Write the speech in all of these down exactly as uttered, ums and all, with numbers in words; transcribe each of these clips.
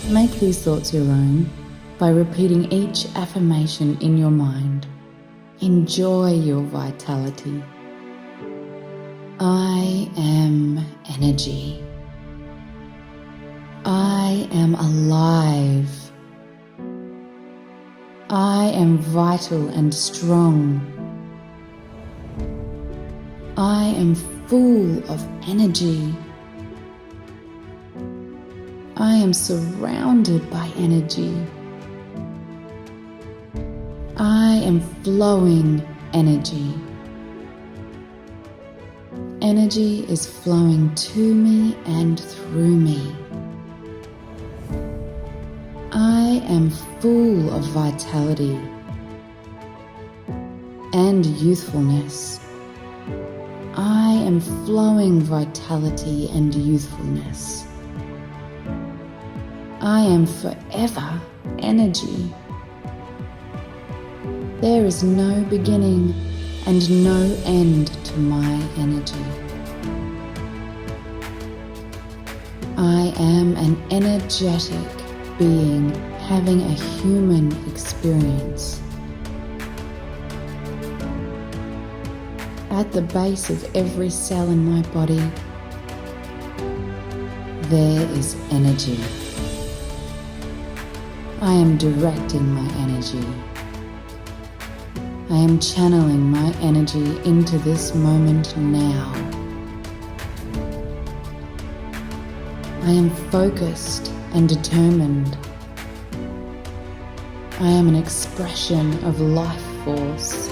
Make these thoughts your own by repeating each affirmation in your mind. Enjoy your vitality. I am energy. I am alive. I am vital and strong. I am full of energy. I am surrounded by energy. I am flowing energy. Energy is flowing to me and through me. I am full of vitality and youthfulness. I am flowing vitality and youthfulness. I am forever energy. There is no beginning and no end to my energy. I am an energetic being having a human experience. At the base of every cell in my body, there is energy. I am directing my energy. I am channeling my energy into this moment now. I am focused and determined. I am an expression of life force.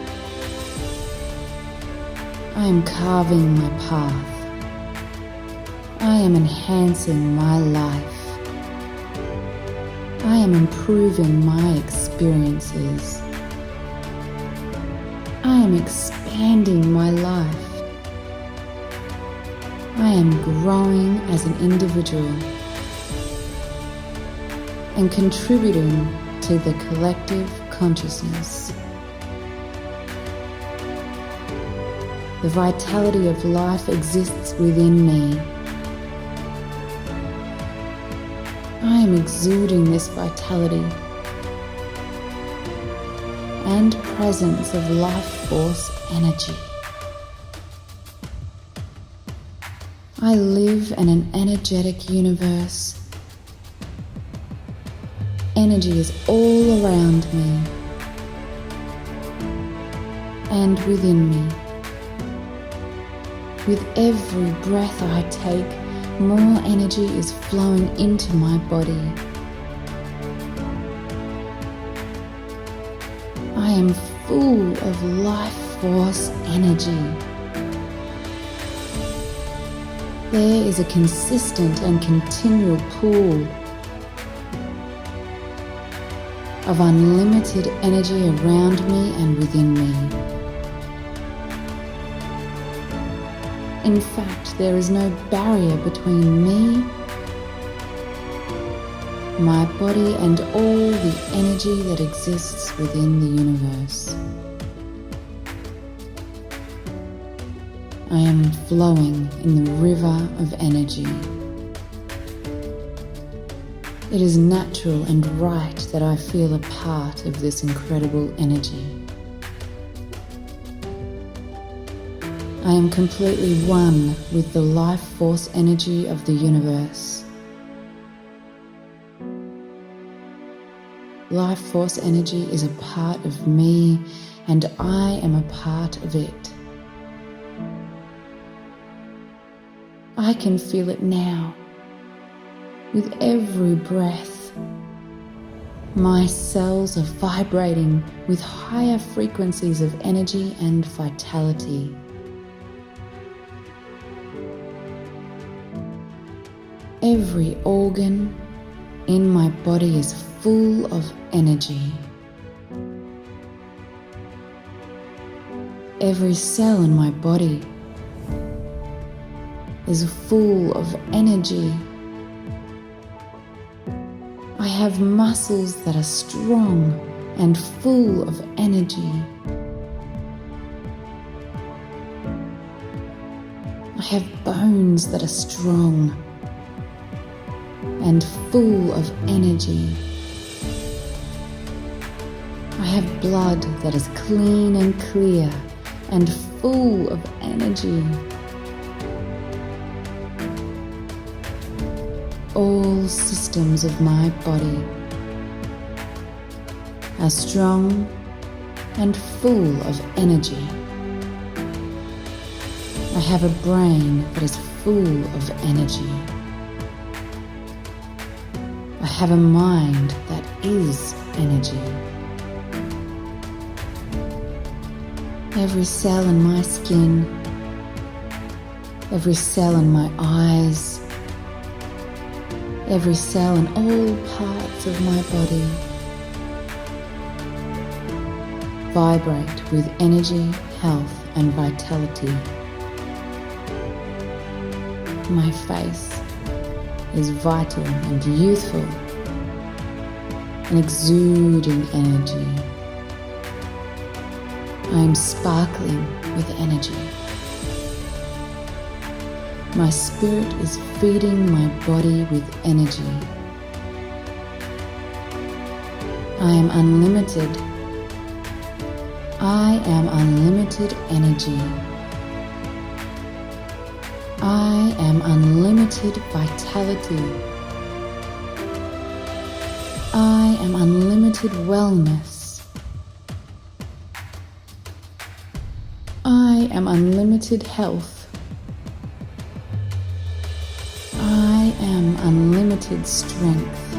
I am carving my path. I am enhancing my life. I am improving my experiences. I am expanding my life. I am growing as an individual and contributing to the collective consciousness. The vitality of life exists within me. I am exuding this vitality and presence of life force energy. I live in an energetic universe. Energy is all around me and within me. With every breath I take, more energy is flowing into my body. I am full of life force energy. There is a consistent and continual pool of unlimited energy around me and within me. In fact, there is no barrier between me, my body, and all the energy that exists within the universe. I am flowing in the river of energy. It is natural and right that I feel a part of this incredible energy. I am completely one with the life force energy of the universe. Life force energy is a part of me, and I am a part of it. I can feel it now. With every breath, my cells are vibrating with higher frequencies of energy and vitality. Every organ in my body is full of energy. Every cell in my body is full of energy. I have muscles that are strong and full of energy. I have bones that are strong and full of energy. I have blood that is clean and clear and full of energy. All systems of my body are strong and full of energy. I have a brain that is full of energy. I have a mind that is energy. Every cell in my skin, every cell in my eyes, every cell in all parts of my body vibrate with energy, health, and vitality. My face is vital and youthful and exuding energy. I am sparkling with energy. My spirit is feeding my body with energy. I am unlimited. I am unlimited energy. I am unlimited vitality. I am unlimited wellness. I am unlimited health. I am unlimited strength.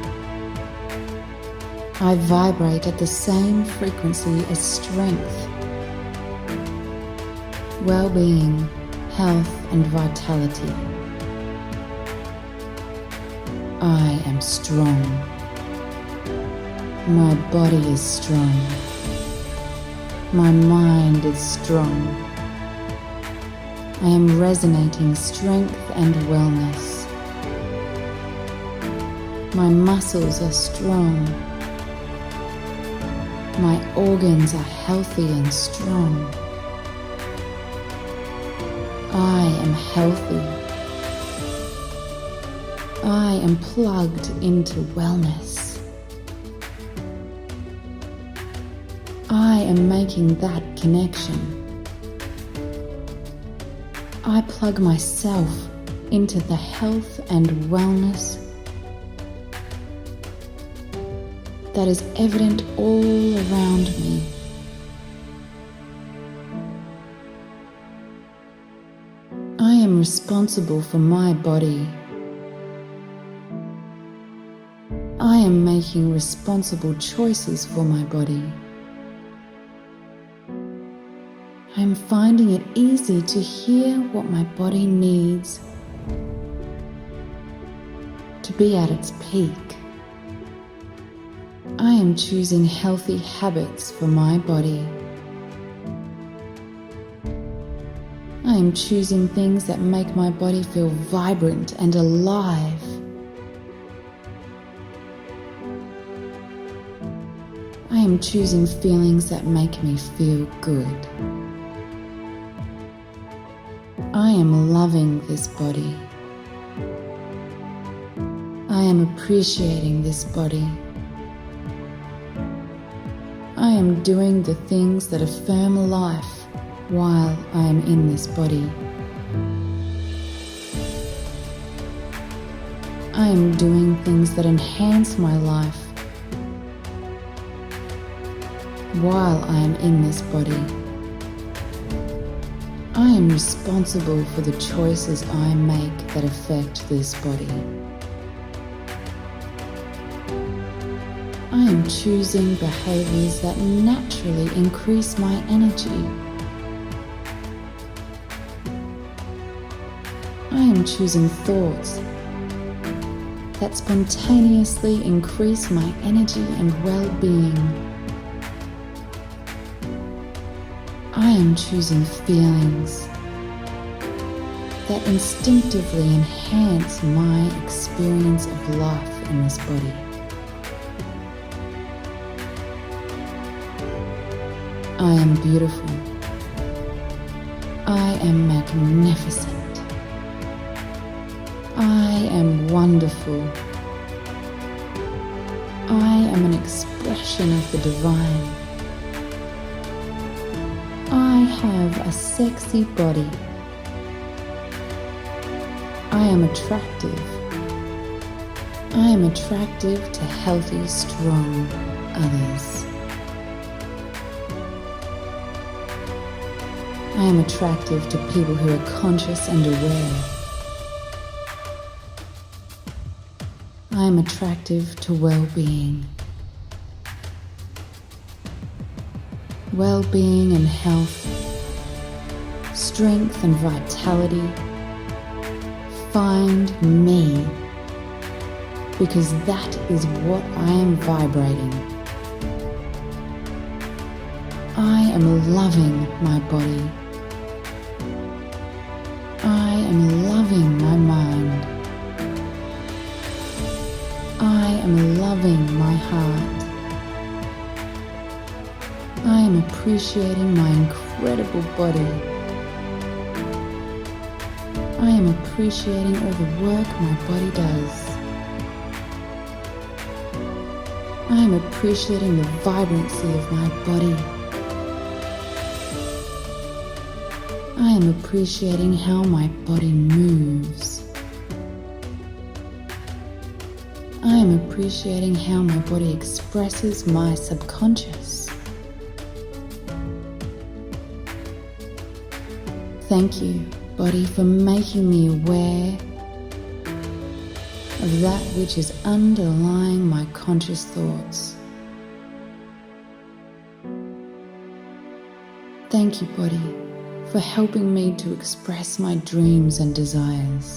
I vibrate at the same frequency as strength, well-being, health, and vitality. I am strong. My body is strong. My mind is strong. I am resonating strength and wellness. My muscles are strong. My organs are healthy and strong. I am healthy. I am plugged into wellness. I am making that connection. I plug myself into the health and wellness that is evident all around me. I am responsible for my body. I am making responsible choices for my body. I am finding it easy to hear what my body needs to be at its peak. I am choosing healthy habits for my body. I am choosing things that make my body feel vibrant and alive. I am choosing feelings that make me feel good. I am loving this body. I am appreciating this body. I am doing the things that affirm life while I am in this body. I am doing things that enhance my life while I am in this body. I am responsible for the choices I make that affect this body. I am choosing behaviors that naturally increase my energy. I am choosing thoughts that spontaneously increase my energy and well-being. I am choosing feelings that instinctively enhance my experience of life in this body. I am beautiful. I am magnificent. I I am wonderful. I am an expression of the divine. I have a sexy body. I am attractive. I am attractive to healthy, strong others. I am attractive to people who are conscious and aware. I am attractive to well-being. Well-being and health, strength and vitality. Find me, because that is what I am vibrating. I am loving my body. I am loving my mind. I am loving my heart. I am appreciating my incredible body. I am appreciating all the work my body does. I am appreciating the vibrancy of my body. I am appreciating how my body moves. I am appreciating how my body expresses my subconscious. Thank you, body, for making me aware of that which is underlying my conscious thoughts. Thank you, body, for helping me to express my dreams and desires.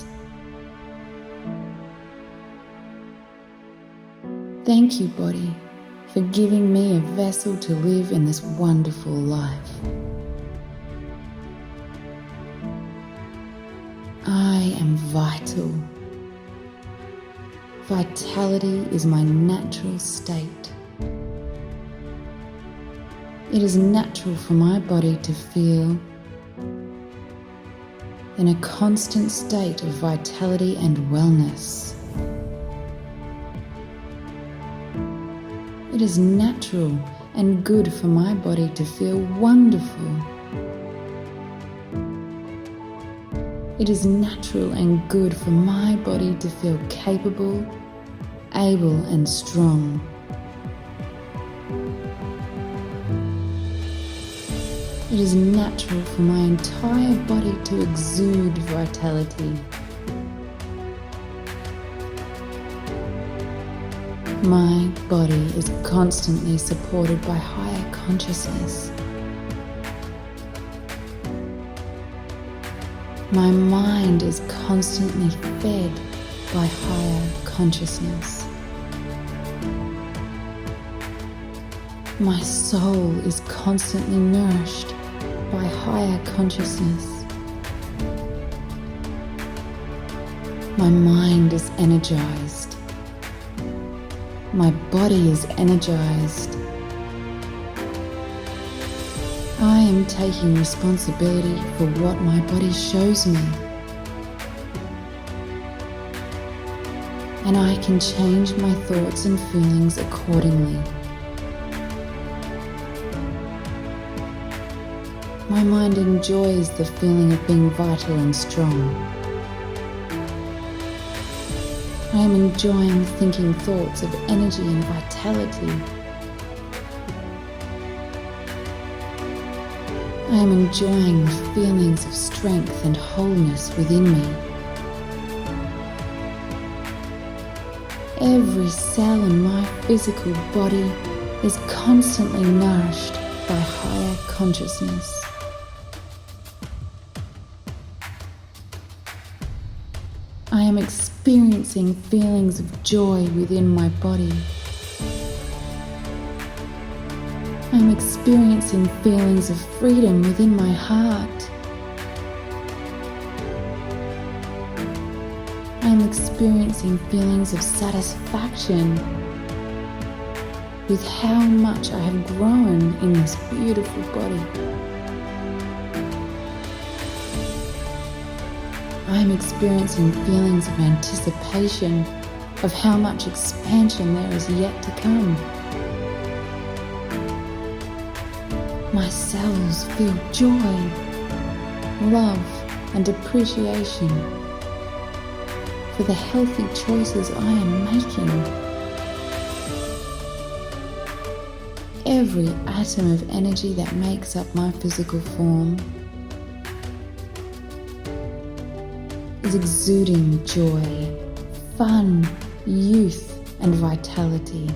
Thank you, body, for giving me a vessel to live in this wonderful life. I am vital. Vitality is my natural state. It is natural for my body to feel in a constant state of vitality and wellness. It is natural and good for my body to feel wonderful. It is natural and good for my body to feel capable, able and strong. It is natural for my entire body to exude vitality. My body is constantly supported by higher consciousness. My mind is constantly fed by higher consciousness. My soul is constantly nourished by higher consciousness. My mind is energized. My body is energized. I am taking responsibility for what my body shows me. And I can change my thoughts and feelings accordingly. My mind enjoys the feeling of being vital and strong. I am enjoying thinking thoughts of energy and vitality. I am enjoying the feelings of strength and wholeness within me. Every cell in my physical body is constantly nourished by higher consciousness. I am experiencing feelings of joy within my body. I am experiencing feelings of freedom within my heart. I am experiencing feelings of satisfaction with how much I have grown in this beautiful body. I am experiencing feelings of anticipation of how much expansion there is yet to come. My cells feel joy, love, and appreciation for the healthy choices I am making. Every atom of energy that makes up my physical form is exuding joy, fun, youth, and vitality.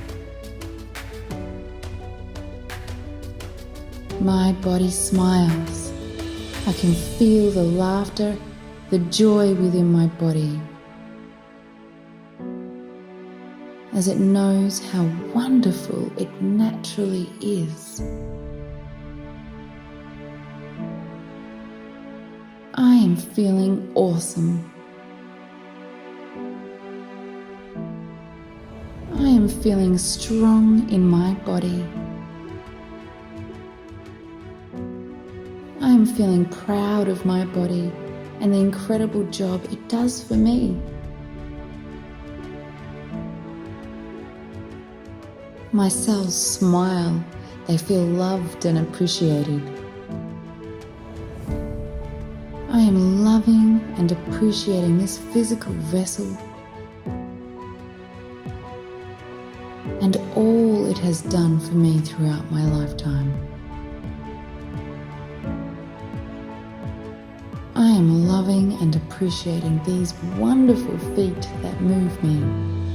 My body smiles. I can feel the laughter, the joy within my body, as it knows how wonderful it naturally is. I am feeling awesome. I am feeling strong in my body. I am feeling proud of my body and the incredible job it does for me. My cells smile. They feel loved and appreciated. I am loving and appreciating this physical vessel and all it has done for me throughout my lifetime. I am loving and appreciating these wonderful feet that move me.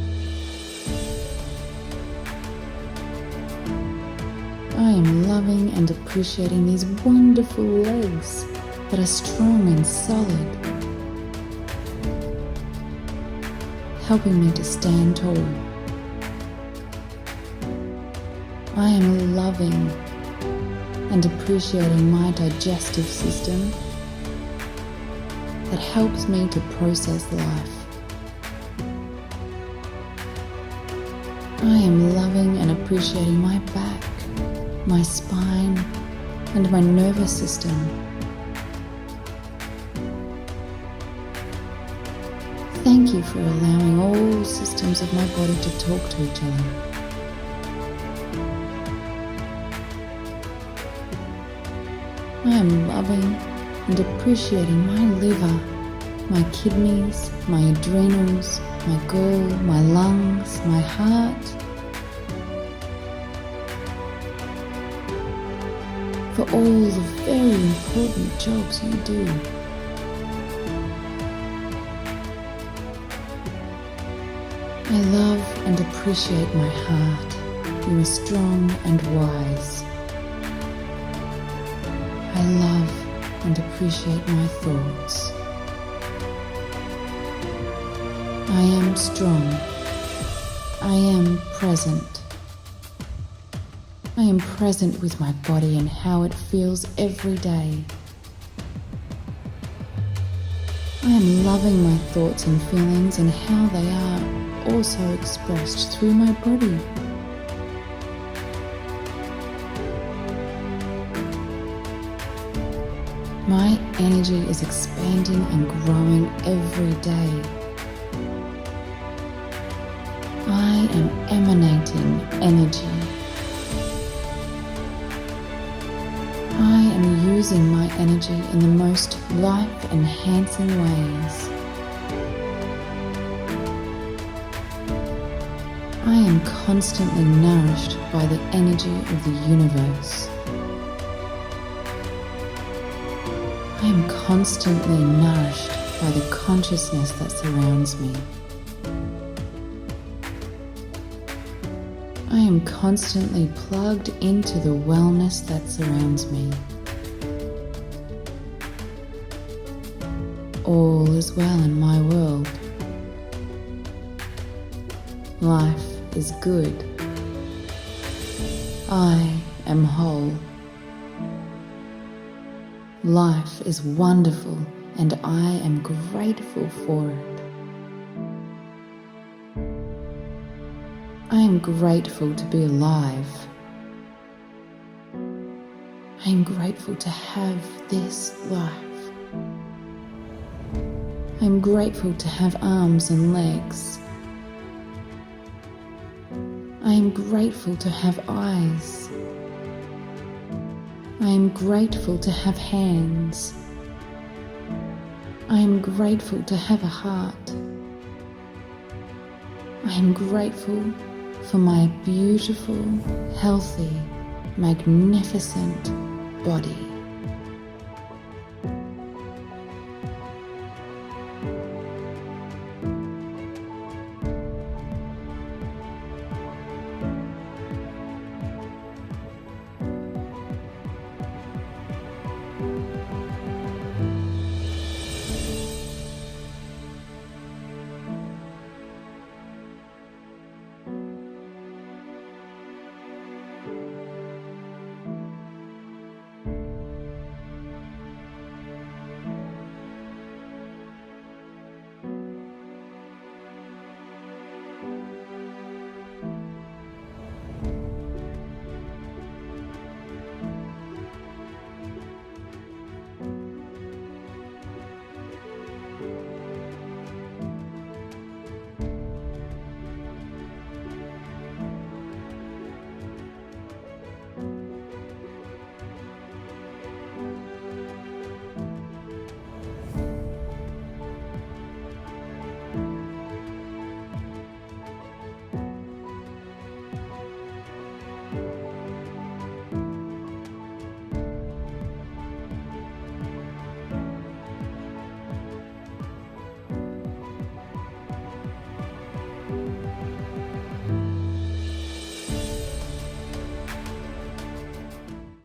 I am loving and appreciating these wonderful legs that are strong and solid, helping me to stand tall. I am loving and appreciating my digestive system that helps me to process life. I am loving and appreciating my back, my spine, and my nervous system. Thank you for allowing all systems of my body to talk to each other. I am loving and appreciating my liver, my kidneys, my adrenals, my gall, my lungs, my heart, for all the very important jobs you do. I love and appreciate my heart. You are strong and wise. I love and appreciate my thoughts. I am strong. I am present. I am present with my body and how it feels every day. I am loving my thoughts and feelings and how they are also expressed through my body. My energy is expanding and growing every day. I am emanating energy. I am using my energy in the most life-enhancing ways. I am constantly nourished by the energy of the universe. I am constantly nourished by the consciousness that surrounds me. I am constantly plugged into the wellness that surrounds me. All is well in my world. Life is good. I am whole. Life is wonderful and I am grateful for it. I am grateful to be alive. I am grateful to have this life. I am grateful to have arms and legs. I am grateful to have eyes. I am grateful to have hands. I am grateful to have a heart. I am grateful for my beautiful, healthy, magnificent body.